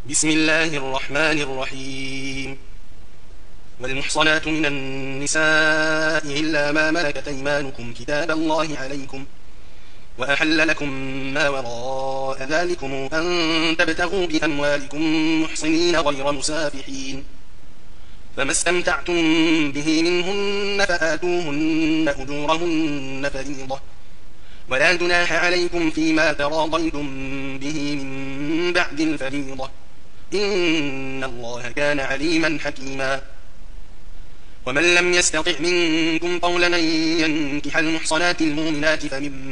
بسم الله الرحمن الرحيم. والمحصنات من النساء إلا ما ملكت أيمانكم كتاب الله عليكم، وأحل لكم ما وراء ذلكم أن تبتغوا بأموالكم محصنين غير مسافحين، فما استمتعتم به منهن فآتوهن أجورهن فريضة، ولا جناح عليكم فيما تراضيتم به من بعد الفريضة، إن الله كان عليما حكيما. ومن لم يستطع منكم طولا أن ينكح المحصنات المؤمنات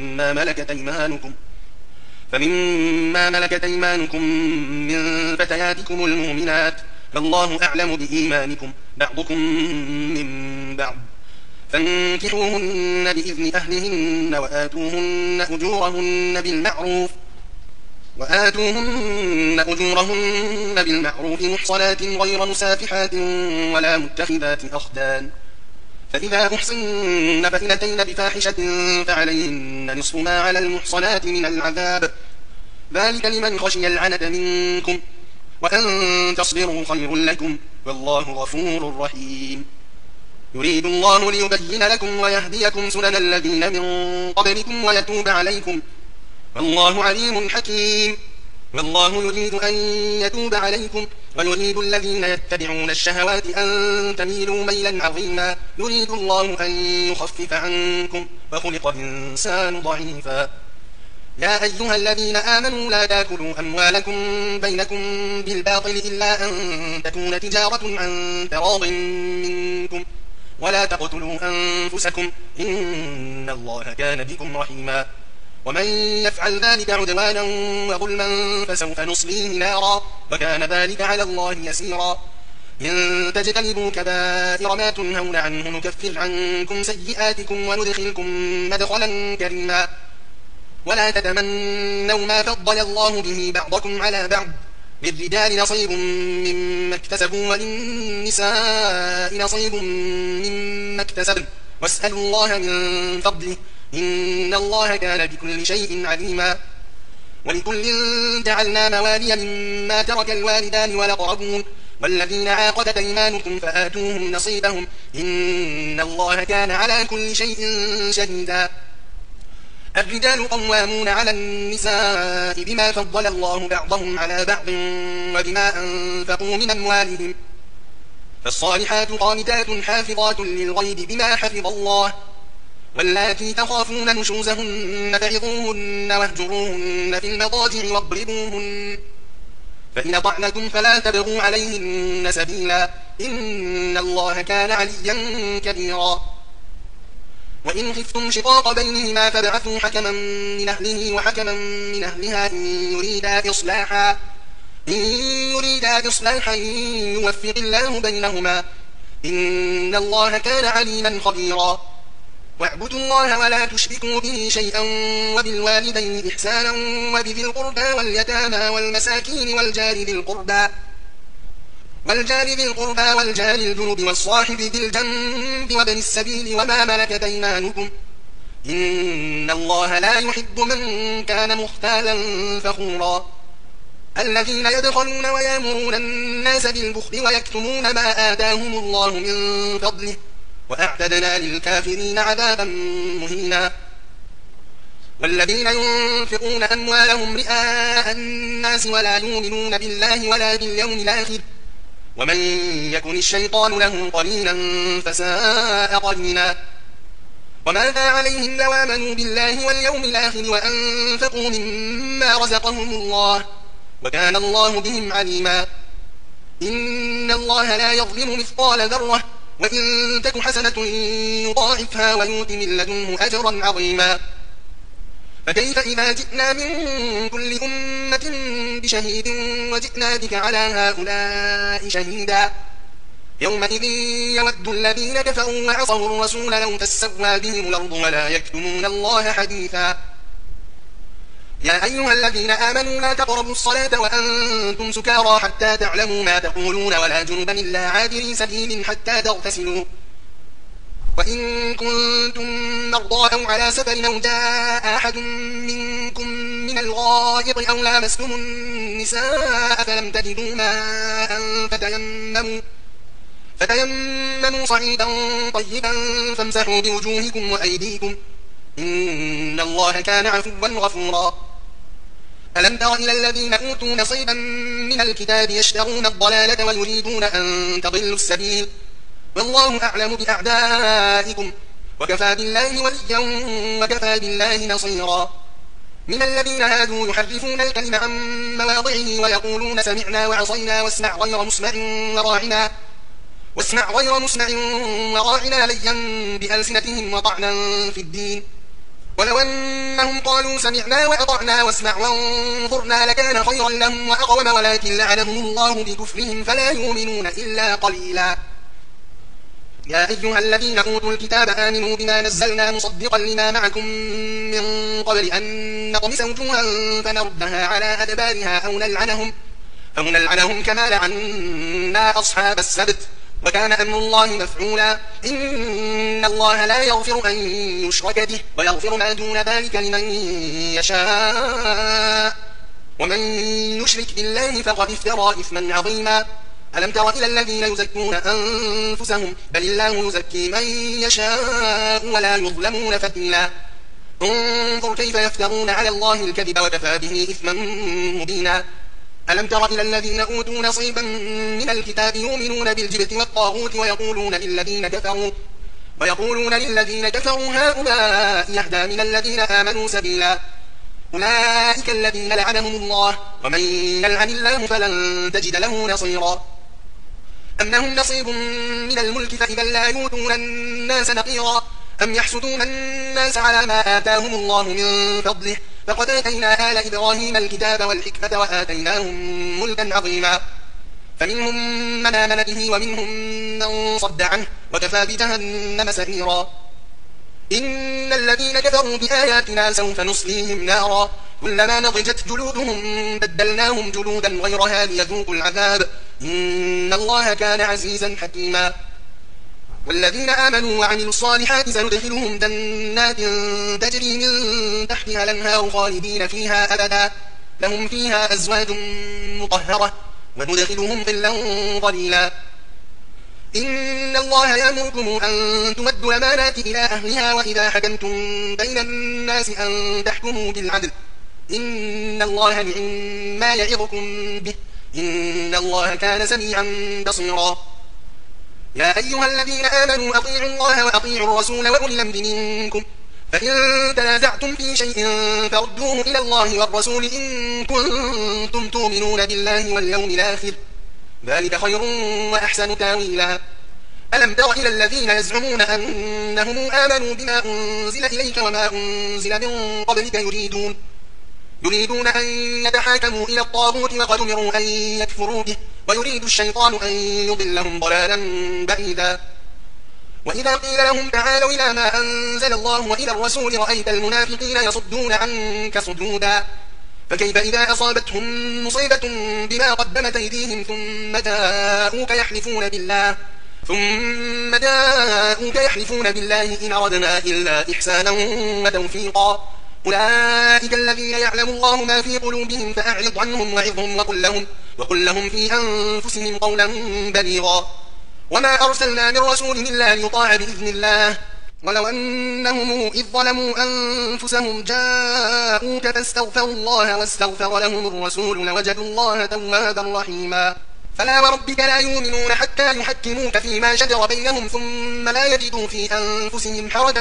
فمما ملكت أيمانكم من فتياتكم المؤمنات، فالله أعلم بإيمانكم بعضكم من بعض، فانكحوهن بإذن أهلهن وآتوهن أجورهن بالمعروف محصنات غير مسافحات ولا متخذات أخدان، فإذا أحصن فإن أتين بفاحشة فعليهن نصف ما على المحصنات من العذاب، ذلك لمن خشي العنة منكم، وأن تصبروا خير لكم، والله غفور رحيم. يريد الله ليبين لكم ويهديكم سنن الذين من قبلكم ويتوب عليكم، والله عليم حكيم. والله يريد أن يتوب عليكم ويريد الذين يتبعون الشهوات أن تميلوا ميلا عظيما، يريد الله أن يخفف عنكم، وخلق الإنسان ضعيفا. يا أيها الذين آمنوا لا تأكلوا أموالكم بينكم بالباطل إلا أن تكون تجارة عن تراض منكم، ولا تقتلوا أنفسكم، إن الله كان بكم رحيما. ومن يفعل ذلك عدوانا وظلما فسوف نصليه نارا، وكان ذلك على الله يسيرا. إن تجتنبوا كبائر ما تنهون عنه نكفر عنكم سيئاتكم وندخلكم مدخلا كريما. ولا تتمنوا ما فضل الله به بعضكم على بعض، للرجال نصيب مما اكتسبوا وللنساء نصيب مما اكتسبن، واسألوا الله من فضله، إن الله كان بكل شيء عليما. ولكل جعلنا موالي مما ترك الوالدان والأقربون والذين عاقدت أيمانكم فآتوهم نصيبهم، إن الله كان على كل شيء شهيدا. الرجال قوامون على النساء بما فضل الله بعضهم على بعض وبما أنفقوا من أموالهم، فالصالحات قانتات حافظات للغيب بما حفظ الله، واللاتي تخافون نشوزهن فعظوهن واهجروهن في المضاجع واضربوهن، فإن طعنكم فلا تبغوا عليهن سبيلا، إن الله كان عليا كبيرا. وإن خفتم شقاق بينهما فابعثوا حكما من أهله وحكما من أهلها إن يريدا إصلاحا يوفق الله بينهما، إن الله كان عليما خبيرا. واعبدوا الله ولا تشركوا به شيئا، وبالوالدين إحسانا، وبذي القربى واليتامى والمساكين والجار ذي القربى والجار الجنب والصاحب بالجنب وابن السبيل وما ملكت أيمانكم، إن الله لا يحب من كان مختالا فخورا. الذين يبخلون ويأمرون الناس بالبخل ويكتمون ما آتاهم الله من فضله، وأعتدنا للكافرين عذابا مهينا. والذين ينفقون أموالهم رئاء الناس ولا يؤمنون بالله ولا باليوم الآخر، ومن يكن الشيطان له قرينا فساء قرينا. وماذا عليهم لو آمنوا بالله واليوم الآخر وأنفقوا مما رزقهم الله، وكان الله بهم عليما. إن الله لا يظلم مثقال ذرة، وإن تك حسنة يضاعفها ويؤت من لدنه أجرا عظيما. فكيف إذا جئنا من كل أمة بشهيد وجئنا بك على هؤلاء شهيدا، يومئذ يود الذين كفروا وعصوا الرسول لو تسوى بهم الأرض ولا يكتمون الله حديثا. يا أيها الذين آمنوا لا تقربوا الصلاة وأنتم سكارى حتى تعلموا ما تقولون ولا جنبا إلا عابري سبيل حتى تغتسلوا، وإن كنتم مرضى أو على سفر أو جاء أحد منكم من الغائط أو لامستم النساء فلم تجدوا ماء فتيمموا صعيدا طيبا فامسحوا بوجوهكم وأيديكم إن الله كان عفوا غفورا. ألم تر إلى الذين أوتوا نصيبا من الكتاب يشترون الضلالة ويريدون أن تضلوا السبيل والله أعلم بأعدائكم وكفى بالله وليا وكفى بالله نصيرا. من الذين هادوا يحرفون الكلم عن مواضعه ويقولون سمعنا وعصينا واسمع غير مسمع وراعنا ليا بألسنتهم وطعنا في الدين ولو أنهم قالوا سمعنا وأطعنا واسمع وانظرنا لكان خيرا لهم وأقوم ولكن لعنهم الله بكفرهم فلا يؤمنون إلا قليلا. يا أيها الذين أوتوا الكتاب آمنوا بما نزلنا مصدقا لما معكم من قبل أن نطمس وجوها فنردها على أدبارها أو نلعنهم كما لعنا أصحاب السبت وكان أمر الله مفعولا. إن الله لا يغفر أن يشرك به ويغفر ما دون ذلك لمن يشاء ومن يشرك بالله فقد افترى إثما عظيما. ألم تر إلى الذين يزكون أنفسهم بل الله يزكي من يشاء ولا يظلمون فتيلا. انظر كيف يفترون على الله الكذب وكفى به إثما مبينا. ألم تر إلى الذين أوتوا نصيبا من الكتاب يؤمنون بالجبت والطاغوت ويقولون للذين كفروا هؤلاء يهدى من الذين آمنوا سبيلا. أولئك الذين لعنهم الله ومن يلعن الله فلن تجد له نصيرا. أم لهم نصيب من الملك فإذا لا يؤتون الناس نقيرا أم يحسدون الناس على ما آتاهم الله من فضله فقد آتينا آل إبراهيم الكتاب والحكمة وآتيناهم ملكا عظيما. فمنهم من آمن به ومنهم من صد عنه وكفى بجهنم سعيرا. إن الذين كفروا بآياتنا سوف نصليهم نارا كلما نضجت جلودهم بدلناهم جلودا غيرها ليذوقوا العذاب إن الله كان عزيزا حكيما. والذين آمنوا وعملوا الصالحات سندخلهم جنات تجري من تحتها الأنهار خالدين فيها أبدا لهم فيها أزواج مطهرة وندخلهم ظلا ظليلا. إن الله يأمركم أن تؤدوا الأمانات إلى أهلها وإذا حكمتم بين الناس أن تحكموا بالعدل إن الله نعم يعظكم به إن الله كان سميعا بصيرا. يا أيها الذين آمنوا أطيعوا الله وأطيعوا الرسول وأولي الأمر منكم فإن تنازعتم في شيء فردوه إلى الله والرسول إن كنتم تؤمنون بالله واليوم الآخر ذلك خير وأحسن تاويلا. ألم تر إلى الذين يزعمون أنهم آمنوا بما أنزل إليك وما أنزل من قبلك يريدون أن يتحاكموا إلى الطاغوت وقد أمروا أن يكفروا به ويريد الشيطان أن يضلهم ضلالا بعيدا. وإذا قيل لهم تعالوا إلى ما أنزل الله وإلى الرسول رأيت المنافقين يصدون عنك صدودا فكيف إذا أصابتهم مصيبة بما قدمت أيديهم ثم جاءوك يحلفون بالله إن أردنا إلا إحسانا وتوفيقا. أولئك الذين يعلم الله ما في قلوبهم فأعرض عنهم وعظهم وقل لهم في أنفسهم قولا بليغا. وما أرسلنا من رسول إلا ليطاع بإذن الله ولو أنهم إذ ظلموا أنفسهم جاءوك فاستغفروا الله واستغفر لهم الرسول لوجدوا الله توابا رحيما. فلا وربك لا يؤمنون حتى يحكموك فيما شجر بينهم ثم لا يجدوا في أنفسهم حرجا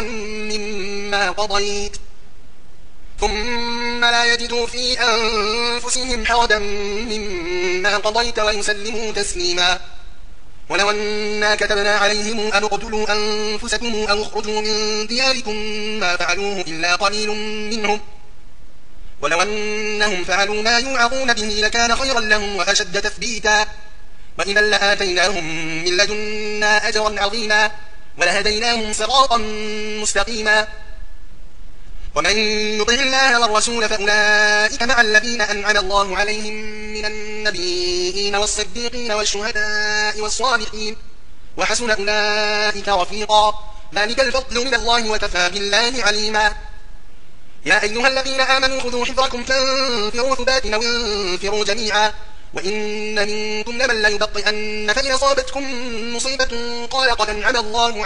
مما قضيت ويسلموا تسليما. ولو أنا كتبنا عليهم أن اقتلوا أنفسكم أو اخرجوا من دياركم ما فعلوه إلا قليل منهم ولو أنهم فعلوا ما يوعظون به لكان خيرا لهم وأشد تثبيتا وإذا لآتيناهم من لدنا أجرا عظيما ولهديناهم صراطا مستقيما. ومن يطع الله والرسول فأولئك مع الذين أنعم الله عليهم من النبيين والصديقين والشهداء والصالحين وحسن أولئك رفيقا ذلك الفضل من الله وكفى بالله عليما. يا أيها الذين آمنوا خذوا حذركم فانفروا ثبات أو انفروا جميعا وإن منكم لمن ليبطئن فإن أصابتكم مصيبة قال قد أنعم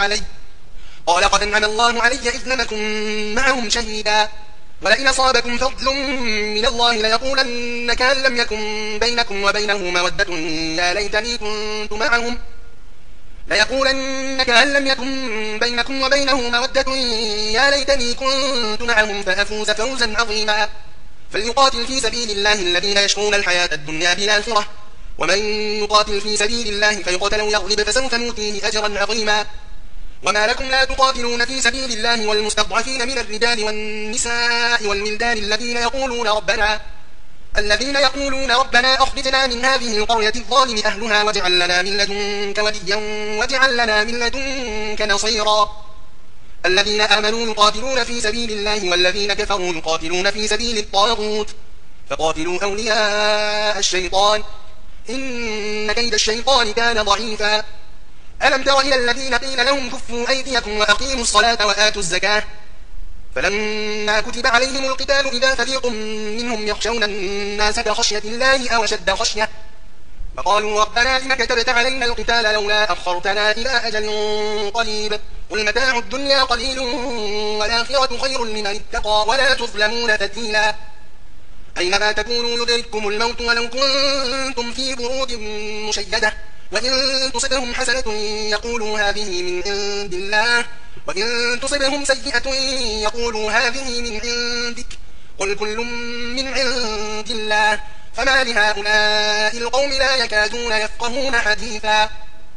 الله علي إذ لم أكن معهم شهيدا ولئن أصابكم فضل من الله ليقولن كأن لم يكن بينكم وبينه مودة يا ليتني كنت معهم فأفوز فوزا عظيما فليقاتل في سبيل الله الذين يشرون الحياة الدنيا بالآخرة ومن يقاتل في سبيل الله فيقتل أو يغلب فسوف نؤتيه أجرا عظيما وما لكم لا تقاتلون في سبيل الله والمستضعفين من الرجال والنساء والولدان الذين يقولون ربنا أخرجنا من هذه القرية الظالم أهلها واجعل لنا من لدنك وليا واجعل لنا من لدنك نصيرا الذين آمنوا يقاتلون في سبيل الله والذين كفروا يقاتلون في سبيل الطاغوت فقاتلوا أولياء الشيطان إن كيد الشيطان كان ضعيفا ألم تر إلى الذين قيل لهم كفوا أيديكم وأقيموا الصلاة وآتوا الزكاة فلما كتب عليهم القتال إذا فريق منهم يخشون الناس كخشية الله أو أشد خشية فقالوا ربنا لم كتبت علينا القتال لولا أخرتنا إلى أجل قريب قل متاع الدنيا قليل والآخرة خير لمن اتقى ولا تظلمون فتيلا أينما تكونوا يدرككم الموت ولو كنتم في بروج مشيدة وإن تصبهم حسنة يقولوا هذه من عند الله وإن تصبهم سيئة يقولوا هذه من عندك قل كل من عند الله فما لهؤلاء القوم لا يكادون يفقهون حديثا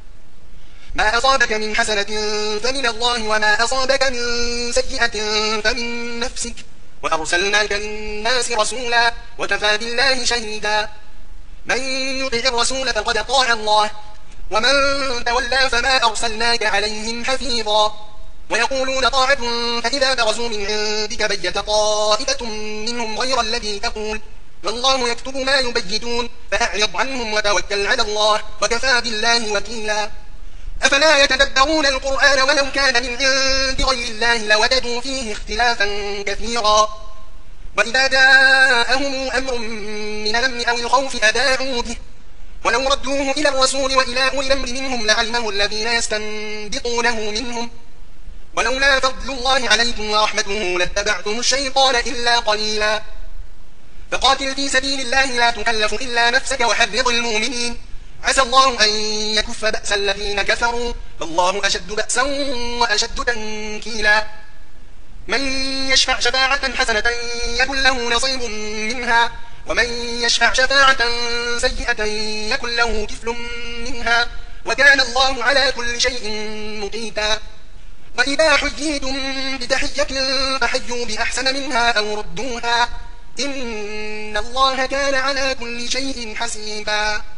ما أصابك من حسنة فمن الله وما أصابك من سيئة فمن نفسك وأرسلناك للناس رسولا وكفى بالله شهيدا من يطع الرسول فقد أطاع الله ومن تولى فما أرسلناك عليهم حفيظا ويقولون طاعة فإذا برزوا من عندك بيت طائفة منهم غير الذي تقول والله يكتب ما يبيتون فأعرض عنهم وتوكل على الله وكفى بالله وكيلا أفلا يتدبرون القرآن ولو كان من عند غير الله لوجدوا فيه اختلافا كثيرا وإذا جاءهم أمر من الأمن أو الخوف أذاعوا به ولو ردوه إلى الرسول وإلى أولي الأمر منهم لعلمه الذين يستنبطونه منهم ولولا فضل الله عليكم ورحمته لاتبعتم الشيطان إلا قليلا فقاتل في سبيل الله لا تكلف إلا نفسك وحرض المؤمنين عسى الله أن يكف بأس الذين كفروا فالله أشد بأسا وأشد تنكيلا من يشفع شفاعة حسنة يكن له نصيب منها ومن يشفع شفاعة سيئة يكن له كفل منها وكان الله على كل شيء مقيتا وإذا حييتم بتحية فحيوا بأحسن منها أو ردوها إن الله كان على كل شيء حسيبا